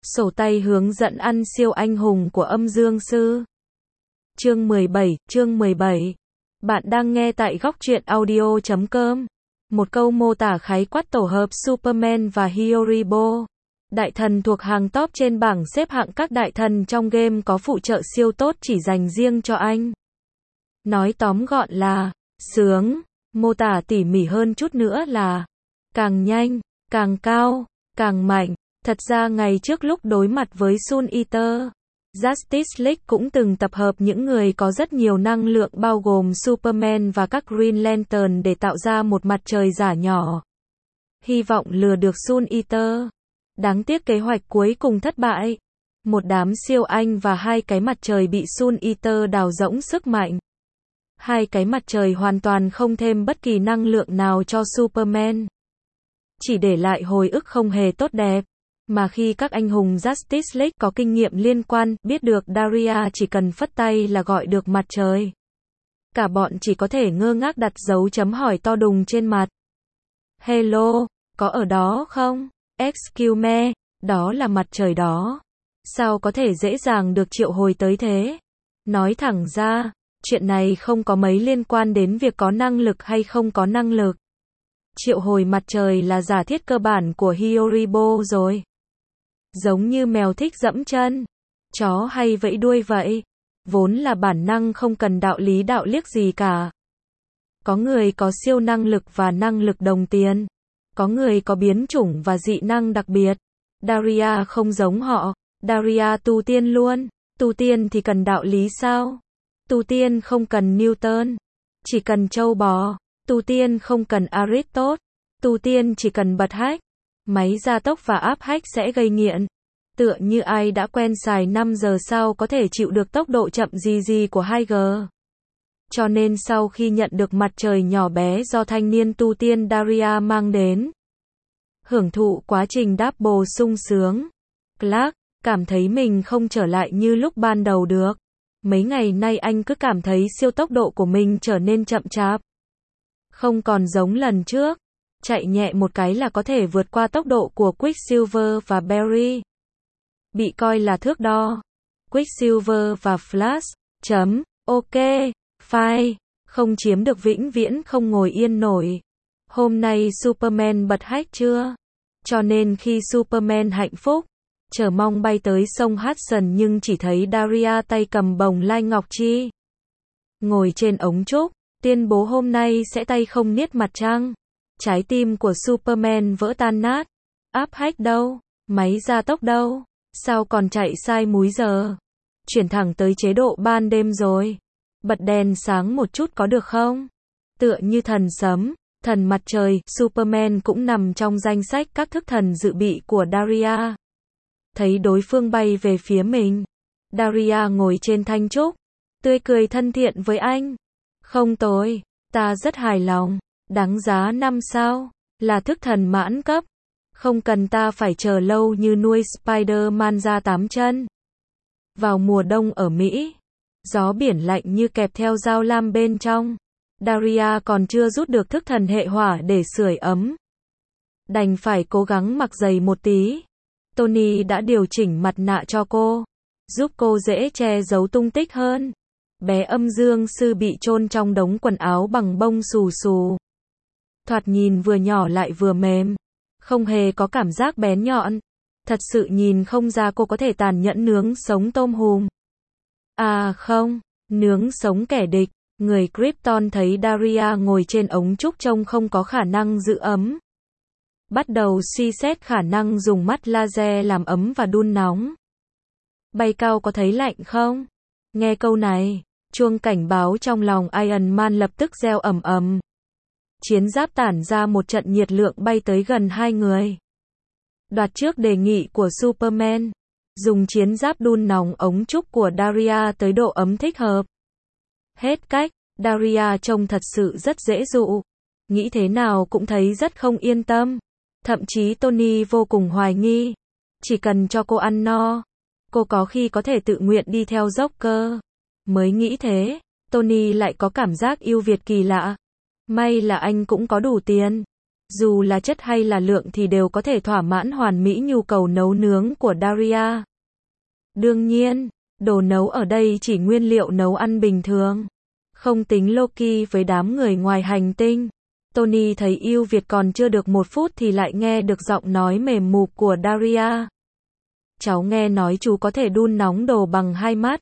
Sổ tay hướng dẫn ăn siêu anh hùng của âm dương sư. Chương 17. Bạn đang nghe tại góc truyện audio.com. Một câu mô tả khái quát tổ hợp Superman và Hyoribo. Đại thần thuộc hàng top trên bảng xếp hạng các đại thần trong game có phụ trợ siêu tốt chỉ dành riêng cho anh. Nói tóm gọn là sướng, mô tả tỉ mỉ hơn chút nữa là càng nhanh, càng cao, càng mạnh. Thật ra ngày trước lúc đối mặt với Sun Eater, Justice League cũng từng tập hợp những người có rất nhiều năng lượng bao gồm Superman và các Green Lantern để tạo ra một mặt trời giả nhỏ. Hy vọng lừa được Sun Eater. Đáng tiếc kế hoạch cuối cùng thất bại. Một đám siêu anh và hai cái mặt trời bị Sun Eater đào rỗng sức mạnh. Hai cái mặt trời hoàn toàn không thêm bất kỳ năng lượng nào cho Superman. Chỉ để lại hồi ức không hề tốt đẹp. Mà khi các anh hùng Justice League có kinh nghiệm liên quan, biết được Daria chỉ cần phất tay là gọi được mặt trời. Cả bọn chỉ có thể ngơ ngác đặt dấu chấm hỏi to đùng trên mặt. Hello, có ở đó không? Excuse me, đó là mặt trời đó. Sao có thể dễ dàng được triệu hồi tới thế? Nói thẳng ra, chuyện này không có mấy liên quan đến việc có năng lực hay không có năng lực. Triệu hồi mặt trời là giả thiết cơ bản của Hyoribo rồi. Giống như mèo thích dẫm chân, chó hay vẫy đuôi vậy. Vốn là bản năng không cần đạo lý đạo liếc gì cả. Có người có siêu năng lực và năng lực đồng tiền. Có người có biến chủng và dị năng đặc biệt. Daria không giống họ. Daria tu tiên luôn. Tu tiên thì cần đạo lý sao? Tu tiên không cần Newton. Chỉ cần trâu bò. Tu tiên không cần Aristotle. Tu tiên chỉ cần bật hack. Máy gia tốc và áp hack sẽ gây nghiện. Tựa như ai đã quen xài 5 giờ sau có thể chịu được tốc độ chậm gì của 2G. Cho nên sau khi nhận được mặt trời nhỏ bé do thanh niên tu tiên Daria mang đến, hưởng thụ quá trình double sung sướng, Clark cảm thấy mình không trở lại như lúc ban đầu được. Mấy ngày nay anh cứ cảm thấy siêu tốc độ của mình trở nên chậm chạp. Không còn giống lần trước. Chạy nhẹ một cái là có thể vượt qua tốc độ của Quicksilver và Barry. Bị coi là thước đo. Quicksilver và Flash. Ok, fine. Không chiếm được vĩnh viễn không ngồi yên nổi. Hôm nay Superman bật hack chưa? Cho nên khi Superman hạnh phúc, chờ mong bay tới sông Hudson nhưng chỉ thấy Daria tay cầm bồng lai ngọc chi. Ngồi trên ống trúc, tuyên bố hôm nay sẽ tay không niết mặt trăng. Trái tim của Superman vỡ tan nát. Áp hack đâu? Máy gia tốc đâu? Sao còn chạy sai múi giờ? Chuyển thẳng tới chế độ ban đêm rồi. Bật đèn sáng một chút có được không? Tựa như thần sấm, thần mặt trời, Superman cũng nằm trong danh sách các thức thần dự bị của Daria. Thấy đối phương bay về phía mình. Daria ngồi trên thanh trúc, tươi cười thân thiện với anh. Không tồi, ta rất hài lòng. Đáng giá 5 sao, là thức thần mãn cấp. Không cần ta phải chờ lâu như nuôi Spider-Man ra 8 chân. Vào mùa đông ở Mỹ, gió biển lạnh như kẹp theo dao lam bên trong. Daria còn chưa rút được thức thần hệ hỏa để sưởi ấm. Đành phải cố gắng mặc dày một tí. Tony đã điều chỉnh mặt nạ cho cô, giúp cô dễ che giấu tung tích hơn. Bé âm dương sư bị chôn trong đống quần áo bằng bông xù xù. Thoạt nhìn vừa nhỏ lại vừa mềm. Không hề có cảm giác bén nhọn. Thật sự nhìn không ra cô có thể tàn nhẫn nướng sống tôm hùm. À không, nướng sống kẻ địch. Người Krypton thấy Daria ngồi trên ống trúc trông không có khả năng giữ ấm. Bắt đầu suy xét khả năng dùng mắt laser làm ấm và đun nóng. Bay cao có thấy lạnh không? Nghe câu này, chuông cảnh báo trong lòng Iron Man lập tức reo ầm ầm. Chiến giáp tản ra một trận nhiệt lượng bay tới gần hai người. Đoạt trước đề nghị của Superman, dùng chiến giáp đun nóng ống trúc của Daria tới độ ấm thích hợp. Hết cách, Daria trông thật sự rất dễ dụ. Nghĩ thế nào cũng thấy rất không yên tâm. Thậm chí Tony vô cùng hoài nghi. Chỉ cần cho cô ăn no, cô có khi có thể tự nguyện đi theo Joker. Mới nghĩ thế, Tony lại có cảm giác yêu Việt kỳ lạ. May là anh cũng có đủ tiền. Dù là chất hay là lượng thì đều có thể thỏa mãn hoàn mỹ nhu cầu nấu nướng của Daria. Đương nhiên, đồ nấu ở đây chỉ nguyên liệu nấu ăn bình thường. Không tính Loki với đám người ngoài hành tinh. Tony thấy ưu việt còn chưa được 1 phút thì lại nghe được giọng nói mềm mụp của Daria. Cháu nghe nói chú có thể đun nóng đồ bằng 2 mắt.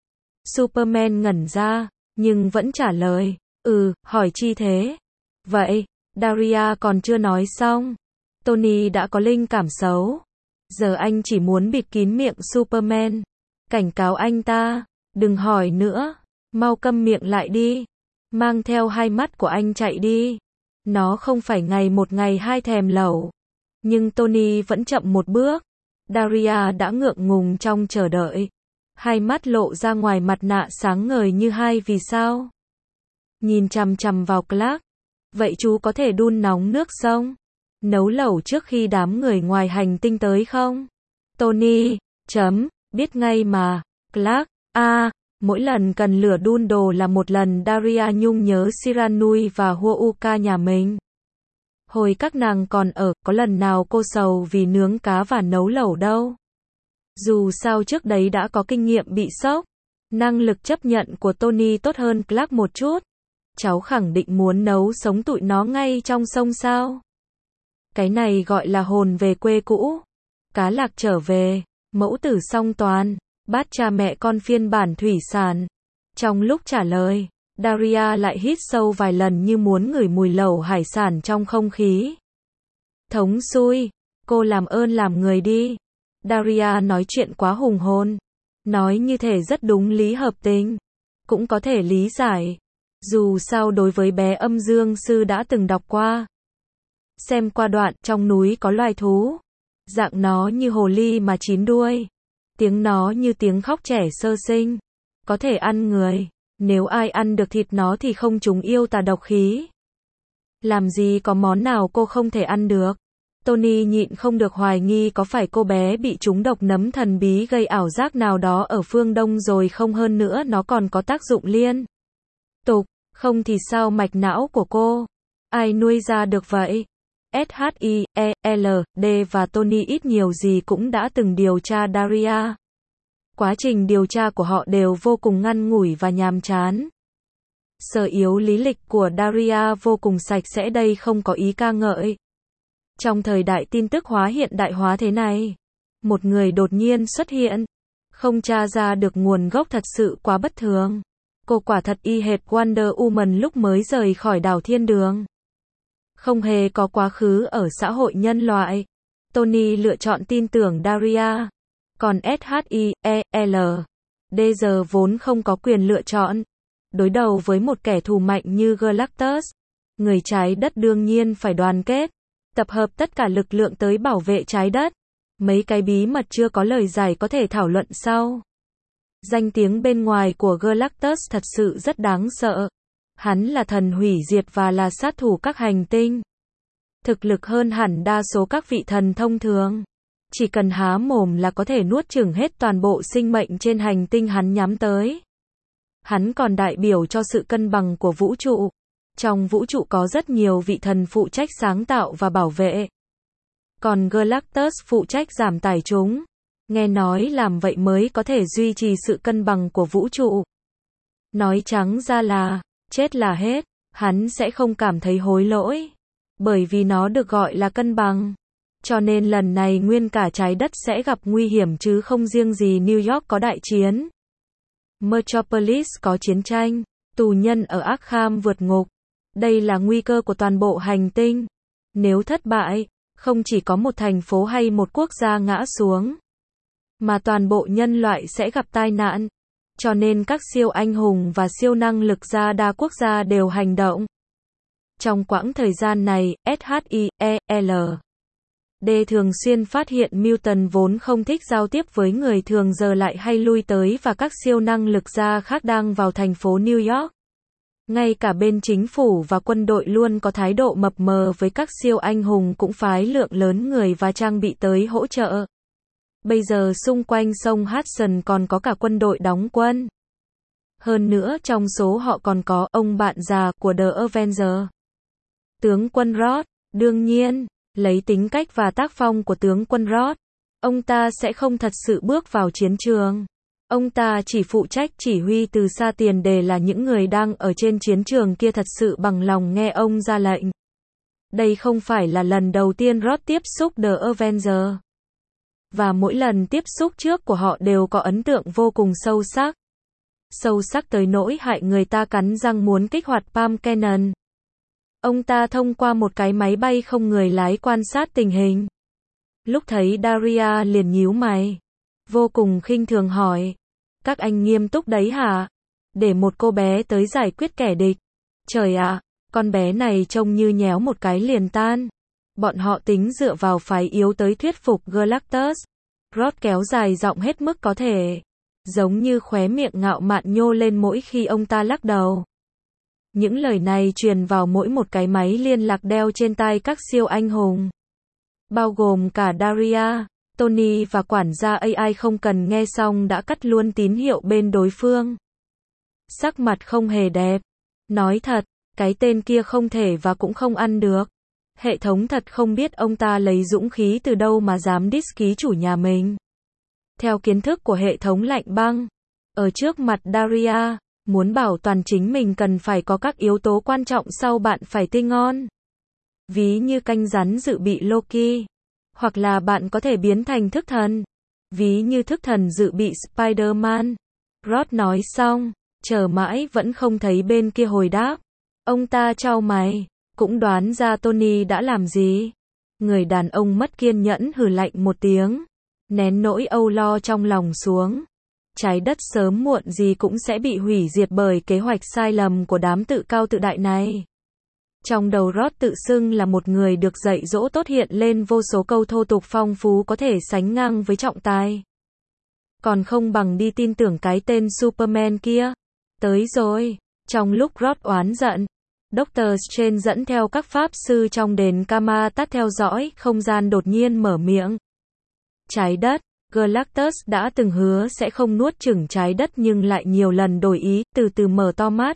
Superman ngẩn ra, nhưng vẫn trả lời, hỏi chi thế? Vậy, Daria còn chưa nói xong. Tony đã có linh cảm xấu. Giờ anh chỉ muốn bịt kín miệng Superman. Cảnh cáo anh ta, đừng hỏi nữa, mau câm miệng lại đi. Mang theo 2 mắt của anh chạy đi. Nó không phải ngày 1 ngày 2 thèm lẩu. Nhưng Tony vẫn chậm 1 bước. Daria đã ngượng ngùng trong chờ đợi. 2 mắt lộ ra ngoài mặt nạ sáng ngời như 2 vì sao. Nhìn chằm chằm vào Clark. Vậy chú có thể đun nóng nước sông? Nấu lẩu trước khi đám người ngoài hành tinh tới không? Tony, biết ngay mà. Clark, mỗi lần cần lửa đun đồ là một lần. Daria nhung nhớ Siranui và Huoka nhà mình. Hồi các nàng còn ở, có lần nào cô sầu vì nướng cá và nấu lẩu đâu. Dù sao trước đấy đã có kinh nghiệm bị sốc. Năng lực chấp nhận của Tony tốt hơn Clark một chút. Cháu khẳng định muốn nấu sống tụi nó ngay trong sông sao? Cái này gọi là hồn về quê cũ. Cá lạc trở về, mẫu tử song toàn, bát cha mẹ con phiên bản thủy sản. Trong lúc trả lời, Daria lại hít sâu vài lần như muốn ngửi mùi lẩu hải sản trong không khí. Thống xui, cô làm ơn làm người đi. Daria nói chuyện quá hùng hồn. Nói như thể rất đúng lý hợp tình. Cũng có thể lý giải. Dù sao đối với bé âm dương sư đã từng đọc qua. Xem qua đoạn trong núi có loài thú. Dạng nó như hồ ly mà 9 đuôi. Tiếng nó như tiếng khóc trẻ sơ sinh. Có thể ăn người. Nếu ai ăn được thịt nó thì không chúng yêu tà độc khí. Làm gì có món nào cô không thể ăn được. Tony nhịn không được hoài nghi có phải cô bé bị trúng độc nấm thần bí gây ảo giác nào đó ở phương Đông rồi không, hơn nữa nó còn có tác dụng liên tục, không thì sao mạch não của cô? Ai nuôi ra được vậy? SHIELD và Tony ít nhiều gì cũng đã từng điều tra Daria. Quá trình điều tra của họ đều vô cùng ngắn ngủi và nhàm chán. Sở yếu lý lịch của Daria vô cùng sạch sẽ, đây không có ý ca ngợi. Trong thời đại tin tức hóa hiện đại hóa thế này, một người đột nhiên xuất hiện, không tra ra được nguồn gốc thật sự quá bất thường. Cô quả thật y hệt Wonder Woman lúc mới rời khỏi đảo Thiên Đường. Không hề có quá khứ ở xã hội nhân loại. Tony lựa chọn tin tưởng Daria. Còn SHIELD giờ vốn không có quyền lựa chọn. Đối đầu với một kẻ thù mạnh như Galactus, người trái đất đương nhiên phải đoàn kết, tập hợp tất cả lực lượng tới bảo vệ trái đất. Mấy cái bí mật chưa có lời giải có thể thảo luận sau. Danh tiếng bên ngoài của Galactus thật sự rất đáng sợ. Hắn là thần hủy diệt và là sát thủ các hành tinh. Thực lực hơn hẳn đa số các vị thần thông thường. Chỉ cần há mồm là có thể nuốt chửng hết toàn bộ sinh mệnh trên hành tinh hắn nhắm tới. Hắn còn đại biểu cho sự cân bằng của vũ trụ. Trong vũ trụ có rất nhiều vị thần phụ trách sáng tạo và bảo vệ. Còn Galactus phụ trách giảm tải chúng. Nghe nói làm vậy mới có thể duy trì sự cân bằng của vũ trụ. Nói trắng ra là, chết là hết, hắn sẽ không cảm thấy hối lỗi. Bởi vì nó được gọi là cân bằng. Cho nên lần này nguyên cả trái đất sẽ gặp nguy hiểm chứ không riêng gì New York có đại chiến. Metropolis có chiến tranh, tù nhân ở Arkham vượt ngục. Đây là nguy cơ của toàn bộ hành tinh. Nếu thất bại, không chỉ có một thành phố hay một quốc gia ngã xuống, mà toàn bộ nhân loại sẽ gặp tai nạn. Cho nên các siêu anh hùng và siêu năng lực gia đa quốc gia đều hành động. Trong quãng thời gian này, SHIELD thường xuyên phát hiện mutant vốn không thích giao tiếp với người thường giờ lại hay lui tới, và các siêu năng lực gia khác đang vào thành phố New York. Ngay cả bên chính phủ và quân đội luôn có thái độ mập mờ với các siêu anh hùng, cũng phái lượng lớn người và trang bị tới hỗ trợ. Bây giờ xung quanh sông Hudson còn có cả quân đội đóng quân. Hơn nữa trong số họ còn có ông bạn già của The Avengers, tướng quân Ross. Đương nhiên, lấy tính cách và tác phong của tướng quân Ross, ông ta sẽ không thật sự bước vào chiến trường. Ông ta chỉ phụ trách chỉ huy từ xa, tiền đề là những người đang ở trên chiến trường kia thật sự bằng lòng nghe ông ra lệnh. Đây không phải là lần đầu tiên Ross tiếp xúc The Avengers. Và mỗi lần tiếp xúc trước của họ đều có ấn tượng vô cùng sâu sắc. Sâu sắc tới nỗi hại người ta cắn răng muốn kích hoạt Palm Cannon. Ông ta thông qua một cái máy bay không người lái quan sát tình hình. Lúc thấy Daria liền nhíu mày, vô cùng khinh thường hỏi: các anh nghiêm túc đấy hả? Để một cô bé tới giải quyết kẻ địch. Trời ạ, con bé này trông như nhéo một cái liền tan. Bọn họ tính dựa vào phái yếu tới thuyết phục Galactus. Ross kéo dài giọng hết mức có thể, giống như khóe miệng ngạo mạn nhô lên mỗi khi ông ta lắc đầu. Những lời này truyền vào mỗi một cái máy liên lạc đeo trên tai các siêu anh hùng, bao gồm cả Daria. Tony và quản gia AI không cần nghe xong đã cắt luôn tín hiệu bên đối phương. Sắc mặt không hề đẹp. Nói thật, cái tên kia không thể và cũng không ăn được. Hệ thống thật không biết ông ta lấy dũng khí từ đâu mà dám diss ký chủ nhà mình. Theo kiến thức của hệ thống lạnh băng, ở trước mặt Daria, muốn bảo toàn chính mình cần phải có các yếu tố quan trọng sau: bạn phải tươi ngon, ví như canh rắn dự bị Loki, hoặc là bạn có thể biến thành thức thần, ví như thức thần dự bị Spider-Man. Ross nói xong, chờ mãi vẫn không thấy bên kia hồi đáp. Ông ta chau mày, cũng đoán ra Tony đã làm gì. Người đàn ông mất kiên nhẫn hừ lạnh một tiếng, nén nỗi âu lo trong lòng xuống. Trái đất sớm muộn gì cũng sẽ bị hủy diệt bởi kế hoạch sai lầm của đám tự cao tự đại này. Trong đầu Ross tự xưng là một người được dạy dỗ tốt hiện lên vô số câu thô tục phong phú có thể sánh ngang với trọng tài. Còn không bằng đi tin tưởng cái tên Superman kia. Tới rồi. Trong lúc Ross oán giận, Dr. Strange dẫn theo các pháp sư trong đền Kama tắt theo dõi không gian đột nhiên mở miệng. Trái đất, Galactus đã từng hứa sẽ không nuốt chửng trái đất nhưng lại nhiều lần đổi ý, từ từ mở to mắt.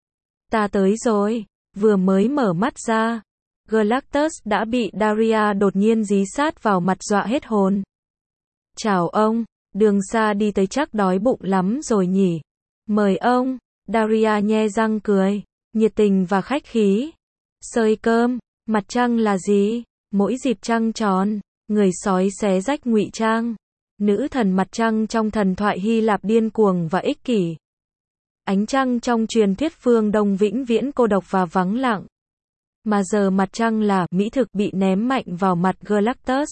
Ta tới rồi. Vừa mới mở mắt ra, Galactus đã bị Daria đột nhiên dí sát vào mặt dọa hết hồn. Chào ông, đường xa đi tới chắc đói bụng lắm rồi nhỉ. Mời ông. Daria nhe răng cười, nhiệt tình và khách khí. Xơi cơm, mặt trăng là gì? Mỗi dịp trăng tròn, người sói xé rách ngụy trang. Nữ thần mặt trăng trong thần thoại Hy Lạp điên cuồng và ích kỷ. Ánh trăng trong truyền thuyết phương Đông vĩnh viễn cô độc và vắng lặng. Mà giờ mặt trăng là mỹ thực bị ném mạnh vào mặt Galactus.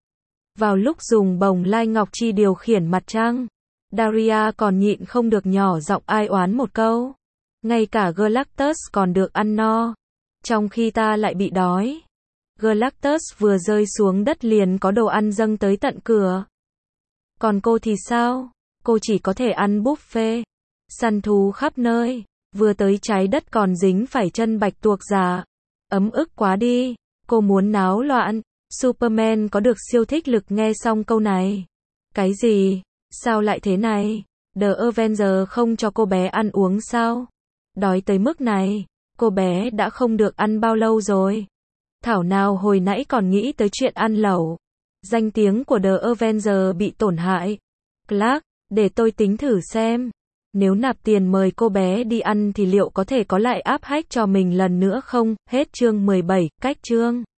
Vào lúc dùng bồng lai ngọc chi điều khiển mặt trăng, Daria còn nhịn không được nhỏ giọng ai oán một câu. Ngay cả Galactus còn được ăn no, trong khi ta lại bị đói. Galactus vừa rơi xuống đất liền có đồ ăn dâng tới tận cửa. Còn cô thì sao? Cô chỉ có thể ăn buffet, săn thú khắp nơi, vừa tới trái đất còn dính phải chân bạch tuộc già. Ấm ức quá đi, cô muốn náo loạn. Superman có được siêu thích lực nghe xong câu này. Cái gì? Sao lại thế này? The Avengers không cho cô bé ăn uống sao? Đói tới mức này, cô bé đã không được ăn bao lâu rồi. Thảo nào hồi nãy còn nghĩ tới chuyện ăn lẩu. Danh tiếng của The Avengers bị tổn hại. Clark, để tôi tính thử xem. Nếu nạp tiền mời cô bé đi ăn thì liệu có thể có lại áp hách cho mình lần nữa không? Hết chương 17, cách chương.